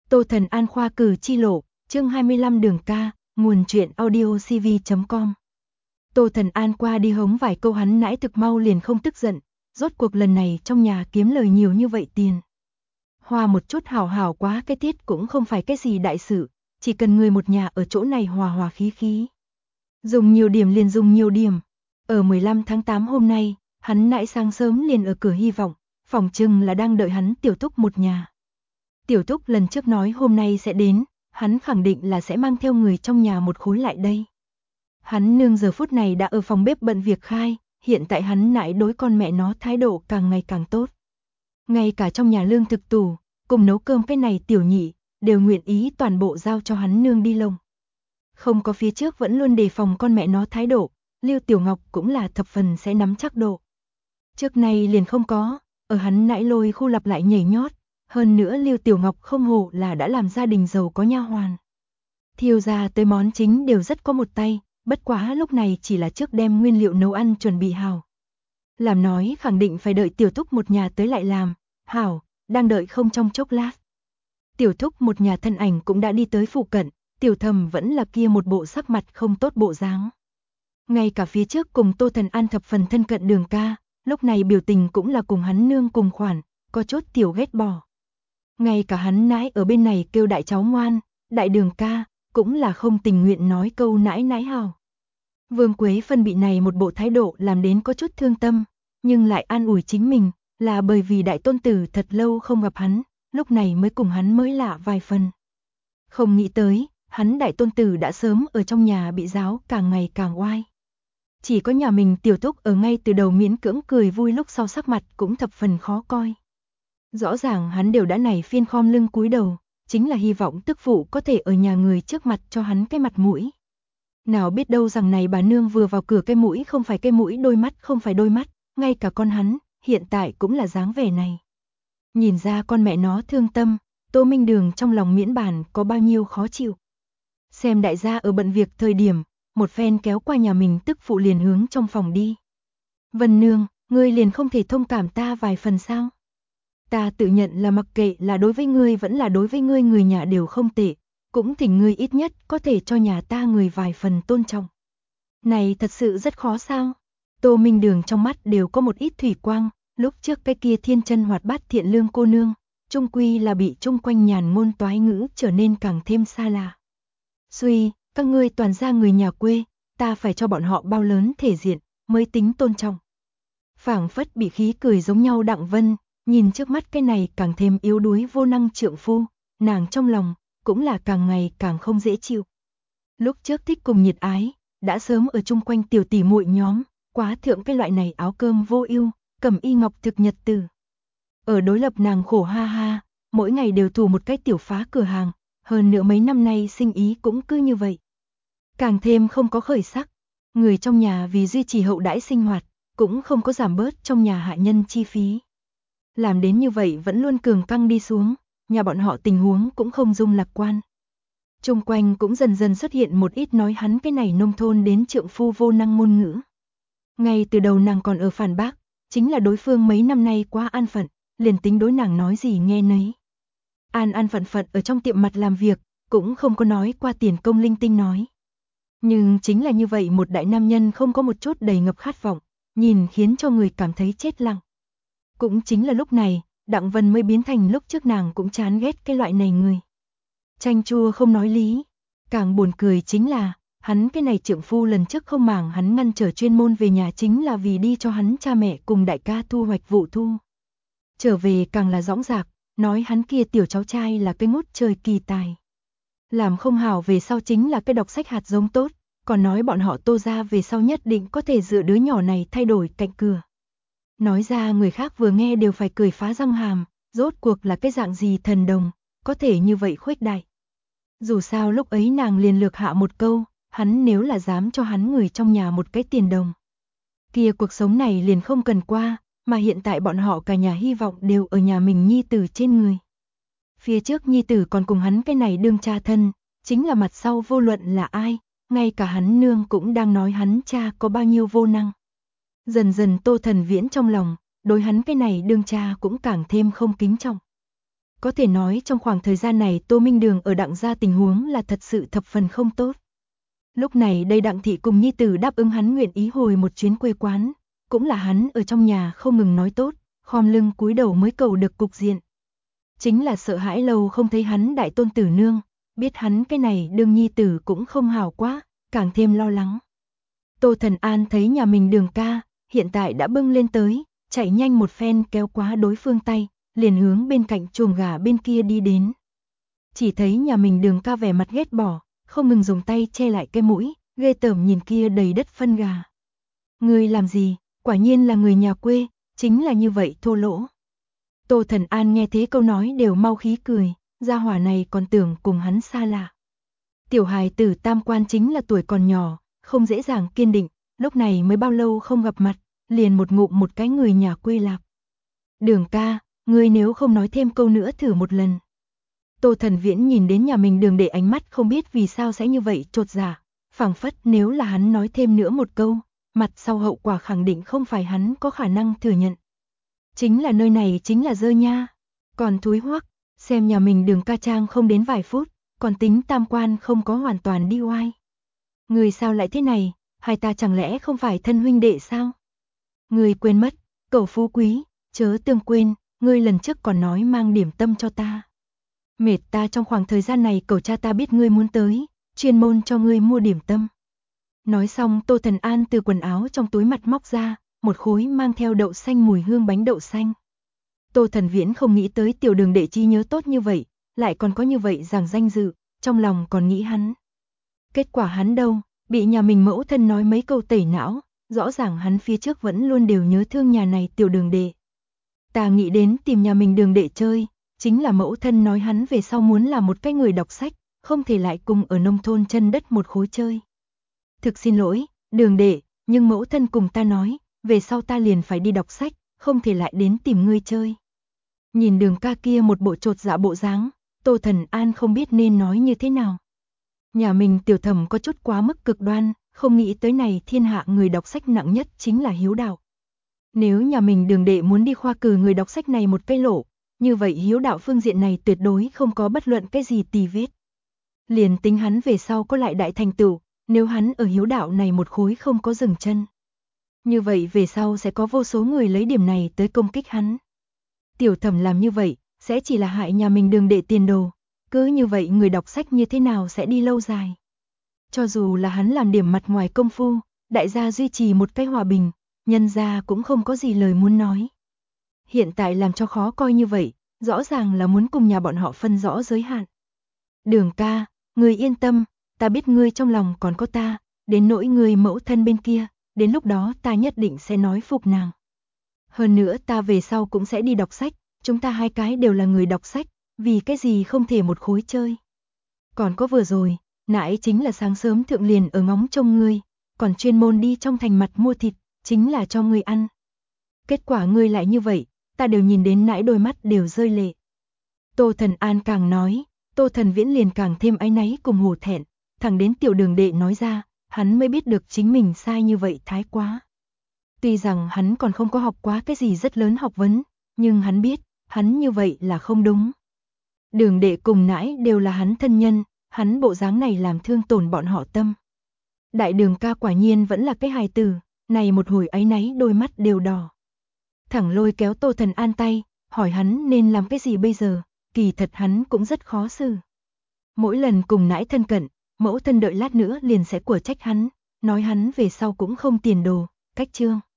Tô Thần An khoa cử chi lộ, chương 25 đường ca, nguồn truyện audio cv.com. Tô Thần An qua đi hống vài câu hắn nãy thực mau liền không tức giận, rốt cuộc lần này trong nhà kiếm lời nhiều như vậy tiền. Hoa một chút hảo hảo quá cái tiết cũng không phải cái gì đại sự, chỉ cần người một nhà ở chỗ này hòa hòa khí khí. Dùng nhiều điểm liền dùng nhiều điểm. Ở 15 tháng 8 hôm nay, hắn nãy sáng sớm liền ở cửa hy vọng, phòng chừng là đang đợi hắn Tiểu Thúc một nhà. Tiểu Thúc lần trước nói hôm nay sẽ đến, hắn khẳng định là sẽ mang theo người trong nhà một khối lại đây. Hắn nương giờ phút này đã ở phòng bếp bận việc khai, hiện tại hắn nãy đối con mẹ nó thái độ càng ngày càng tốt. Ngay cả trong nhà lương thực tủ, cùng nấu cơm cái này tiểu nhị, đều nguyện ý toàn bộ giao cho hắn nương đi lông. Không có phía trước vẫn luôn đề phòng con mẹ nó thái độ, Lưu Tiểu Ngọc cũng là thập phần sẽ nắm chắc độ. Trước này liền không có, ở hắn nãy lôi khu lặp lại nhảy nhót, hơn nữa Lưu Tiểu Ngọc không hổ là đã làm gia đình giàu có nha hoàn. Thiêu ra tới món chính đều rất có một tay, bất quá lúc này chỉ là trước đem nguyên liệu nấu ăn chuẩn bị hảo. Làm nói khẳng định phải đợi Tiểu Thúc một nhà tới lại làm, hảo, đang đợi không trong chốc lát. Tiểu Thúc một nhà thân ảnh cũng đã đi tới phụ cận, Tiểu Thầm vẫn là kia một bộ sắc mặt không tốt bộ dáng. Ngay cả phía trước cùng Tô Thần An thập phần thân cận đường ca, lúc này biểu tình cũng là cùng hắn nương cùng khoản, có chút tiểu ghét bỏ. Ngay cả hắn nãi ở bên này kêu đại cháu ngoan, đại đường ca, cũng là không tình nguyện nói câu nãi nãi hào. Vương Quế Phân bị này một bộ thái độ làm đến có chút thương tâm, nhưng lại an ủi chính mình, là bởi vì đại tôn tử thật lâu không gặp hắn, lúc này mới cùng hắn mới lạ vài phần. Không nghĩ tới, hắn đại tôn tử đã sớm ở trong nhà bị giáo càng ngày càng oai. Chỉ có nhà mình Tiểu Thúc ở ngay từ đầu miễn cưỡng cười vui lúc sau sắc mặt cũng thập phần khó coi. Rõ ràng hắn đều đã nảy phiên khom lưng cúi đầu, chính là hy vọng tức phụ có thể ở nhà người trước mặt cho hắn cái mặt mũi. Nào biết đâu rằng này bà nương vừa vào cửa cái mũi không phải cái mũi, đôi mắt không phải đôi mắt, ngay cả con hắn, hiện tại cũng là dáng vẻ này. Nhìn ra con mẹ nó thương tâm, Tô Minh Đường trong lòng miễn bàn có bao nhiêu khó chịu. Xem đại gia ở bận việc thời điểm, một phen kéo qua nhà mình tức phụ liền hướng trong phòng đi. Vân nương, ngươi liền không thể thông cảm ta vài phần sao? Ta tự nhận là mặc kệ là đối với ngươi vẫn là đối với ngươi người nhà đều không tệ, cũng thỉnh ngươi ít nhất có thể cho nhà ta người vài phần tôn trọng. Này thật sự rất khó sao? Tô Minh Đường trong mắt đều có một ít thủy quang, lúc trước cái kia thiên chân hoạt bát thiện lương cô nương, chung quy là bị chung quanh nhàn ngôn toái ngữ trở nên càng thêm xa lạ. Suy, các ngươi toàn ra người nhà quê, ta phải cho bọn họ bao lớn thể diện, mới tính tôn trọng. Phảng phất bị khí cười giống nhau Đặng Vân, nhìn trước mắt cái này càng thêm yếu đuối vô năng trượng phu, nàng trong lòng cũng là càng ngày càng không dễ chịu. Lúc trước thích cùng nhiệt ái, đã sớm ở chung quanh tiểu tỷ muội nhóm, quá thượng cái loại này áo cơm vô ưu, cẩm y ngọc thực nhật tử. Ở đối lập nàng khổ ha ha, mỗi ngày đều thủ một cái tiểu phá cửa hàng, hơn nữa mấy năm nay sinh ý cũng cứ như vậy. Càng thêm không có khởi sắc, người trong nhà vì duy trì hậu đãi sinh hoạt, cũng không có giảm bớt trong nhà hạ nhân chi phí. Làm đến như vậy vẫn luôn cường căng đi xuống, nhà bọn họ tình huống cũng không dung lạc quan. Chung quanh cũng dần dần xuất hiện một ít nói hắn cái này nông thôn đến trượng phu vô năng ngôn ngữ. Ngay từ đầu nàng còn ở phản bác, chính là đối phương mấy năm nay quá an phận, liền tính đối nàng nói gì nghe nấy. An phận phận ở trong tiệm mặt làm việc, cũng không có nói qua tiền công linh tinh nói. Nhưng chính là như vậy một đại nam nhân không có một chút đầy ngập khát vọng, nhìn khiến cho người cảm thấy chết lặng. Cũng chính là lúc này, Đặng Vân mới biến thành lúc trước nàng cũng chán ghét cái loại này người. Chanh chua không nói lý, càng buồn cười chính là, hắn cái này trượng phu lần trước không màng hắn ngăn trở chuyên môn về nhà chính là vì đi cho hắn cha mẹ cùng đại ca thu hoạch vụ thu. Trở về càng là dõng dạc, nói hắn kia tiểu cháu trai là cái ngút trời kỳ tài. Làm không hảo về sau chính là cái đọc sách hạt giống tốt, còn nói bọn họ Tô gia về sau nhất định có thể dựa đứa nhỏ này thay đổi cạnh cửa. Nói ra người khác vừa nghe đều phải cười phá răng hàm, rốt cuộc là cái dạng gì thần đồng, có thể như vậy khuếch đại. Dù sao lúc ấy nàng liền lược hạ một câu, hắn nếu là dám cho hắn người trong nhà một cái tiền đồng. Kia cuộc sống này liền không cần qua, mà hiện tại bọn họ cả nhà hy vọng đều ở nhà mình nhi tử trên người. Phía trước nhi tử còn cùng hắn cái này đương cha thân, chính là mặt sau vô luận là ai, ngay cả hắn nương cũng đang nói hắn cha có bao nhiêu vô năng. Dần dần Tô Thần Viễn trong lòng, đối hắn cái này đương cha cũng càng thêm không kính trọng. Có thể nói trong khoảng thời gian này Tô Minh Đường ở Đặng gia tình huống là thật sự thập phần không tốt. Lúc này đây Đặng thị cùng nhi tử đáp ứng hắn nguyện ý hồi một chuyến quê quán, cũng là hắn ở trong nhà không ngừng nói tốt, khom lưng cúi đầu mới cầu được cục diện. Chính là sợ hãi lâu không thấy hắn đại tôn tử nương, biết hắn cái này đương nhi tử cũng không hảo quá, càng thêm lo lắng. Tô Thần An thấy nhà mình Đường ca, hiện tại đã bưng lên tới, chạy nhanh một phen kéo quá đối phương tay, liền hướng bên cạnh chuồng gà bên kia đi đến. Chỉ thấy nhà mình Đường ca vẻ mặt ghét bỏ, không ngừng dùng tay che lại cái mũi, ghê tởm nhìn kia đầy đất phân gà. Người làm gì, quả nhiên là người nhà quê, chính là như vậy thô lỗ. Tô Thần An nghe thế câu nói đều mau khí cười, gia hỏa này còn tưởng cùng hắn xa lạ. Tiểu hài tử tam quan chính là tuổi còn nhỏ, không dễ dàng kiên định, lúc này mới bao lâu không gặp mặt, liền một ngụm một cái người nhà quê lạc. Đường ca, ngươi nếu không nói thêm câu nữa thử một lần. Tô Thần Viễn nhìn đến nhà mình Đường Đệ ánh mắt không biết vì sao sẽ như vậy chột dạ, phảng phất nếu là hắn nói thêm nữa một câu, mặt sau hậu quả khẳng định không phải hắn có khả năng thừa nhận. Chính là nơi này chính là dơ nha, còn thúi hoắc, xem nhà mình Đường ca trang không đến vài phút, còn tính tam quan không có hoàn toàn đi oai. Người sao lại thế này, hai ta chẳng lẽ không phải thân huynh đệ sao? Người quên mất, cẩu phú quý, chớ tương quên, ngươi lần trước còn nói mang điểm tâm cho ta. Mệt ta trong khoảng thời gian này cẩu cha ta biết ngươi muốn tới, chuyên môn cho ngươi mua điểm tâm. Nói xong Tô Thần An từ quần áo trong túi mặt móc ra, một khối mang theo đậu xanh mùi hương bánh đậu xanh. Tô Thần Viễn không nghĩ tới tiểu Đường Đệ chi nhớ tốt như vậy, lại còn có như vậy giảng danh dự, trong lòng còn nghĩ hắn. Kết quả hắn đâu, bị nhà mình mẫu thân nói mấy câu tẩy não, rõ ràng hắn phía trước vẫn luôn đều nhớ thương nhà này tiểu Đường Đệ. Ta nghĩ đến tìm nhà mình Đường Đệ chơi, chính là mẫu thân nói hắn về sau muốn là một cái người đọc sách, không thể lại cùng ở nông thôn chân đất một khối chơi. Thực xin lỗi, Đường Đệ, nhưng mẫu thân cùng ta nói, về sau ta liền phải đi đọc sách, không thể lại đến tìm ngươi chơi. Nhìn Đường ca kia một bộ chột dạ bộ dáng, Tô Thần An không biết nên nói như thế nào. Nhà mình tiểu thẩm có chút quá mức cực đoan, không nghĩ tới này thiên hạ người đọc sách nặng nhất chính là hiếu đạo. Nếu nhà mình Đường Đệ muốn đi khoa cử người đọc sách này một cây lộ, như vậy hiếu đạo phương diện này tuyệt đối không có bất luận cái gì tì vết. Liền tính hắn về sau có lại đại thành tựu, nếu hắn ở hiếu đạo này một khối không có dừng chân. Như vậy về sau sẽ có vô số người lấy điểm này tới công kích hắn. Tiểu thẩm làm như vậy, sẽ chỉ là hại nhà mình Đường Đệ tiền đồ. Cứ như vậy người đọc sách như thế nào sẽ đi lâu dài. Cho dù là hắn làm điểm mặt ngoài công phu, đại gia duy trì một cái hòa bình, nhân gia cũng không có gì lời muốn nói. Hiện tại làm cho khó coi như vậy, rõ ràng là muốn cùng nhà bọn họ phân rõ giới hạn. Đường ca, ngươi yên tâm, ta biết ngươi trong lòng còn có ta, đến nỗi ngươi mẫu thân bên kia, đến lúc đó ta nhất định sẽ nói phục nàng. Hơn nữa ta về sau cũng sẽ đi đọc sách, chúng ta hai cái đều là người đọc sách, vì cái gì không thể một khối chơi. Còn có vừa rồi, nãy chính là sáng sớm thượng liền ở ngóng trông ngươi, còn chuyên môn đi trong thành mặt mua thịt, chính là cho ngươi ăn. Kết quả ngươi lại như vậy, ta đều nhìn đến nãy đôi mắt đều rơi lệ. Tô Thần An càng nói, Tô Thần Viễn liền càng thêm áy náy cùng hổ thẹn, thẳng đến tiểu Đường Đệ nói ra, hắn mới biết được chính mình sai như vậy thái quá. Tuy rằng hắn còn không có học quá cái gì rất lớn học vấn, nhưng hắn biết, hắn như vậy là không đúng. Đường Đệ cùng nãi đều là hắn thân nhân, hắn bộ dáng này làm thương tổn bọn họ tâm. Đại Đường ca quả nhiên vẫn là cái hài tử, này một hồi áy náy đôi mắt đều đỏ. Thẳng lôi kéo Tô Thần An tay, hỏi hắn nên làm cái gì bây giờ, kỳ thật hắn cũng rất khó xử. Mỗi lần cùng nãi thân cận, mẫu thân đợi lát nữa liền sẽ của trách hắn, nói hắn về sau cũng không tiền đồ, cách chương.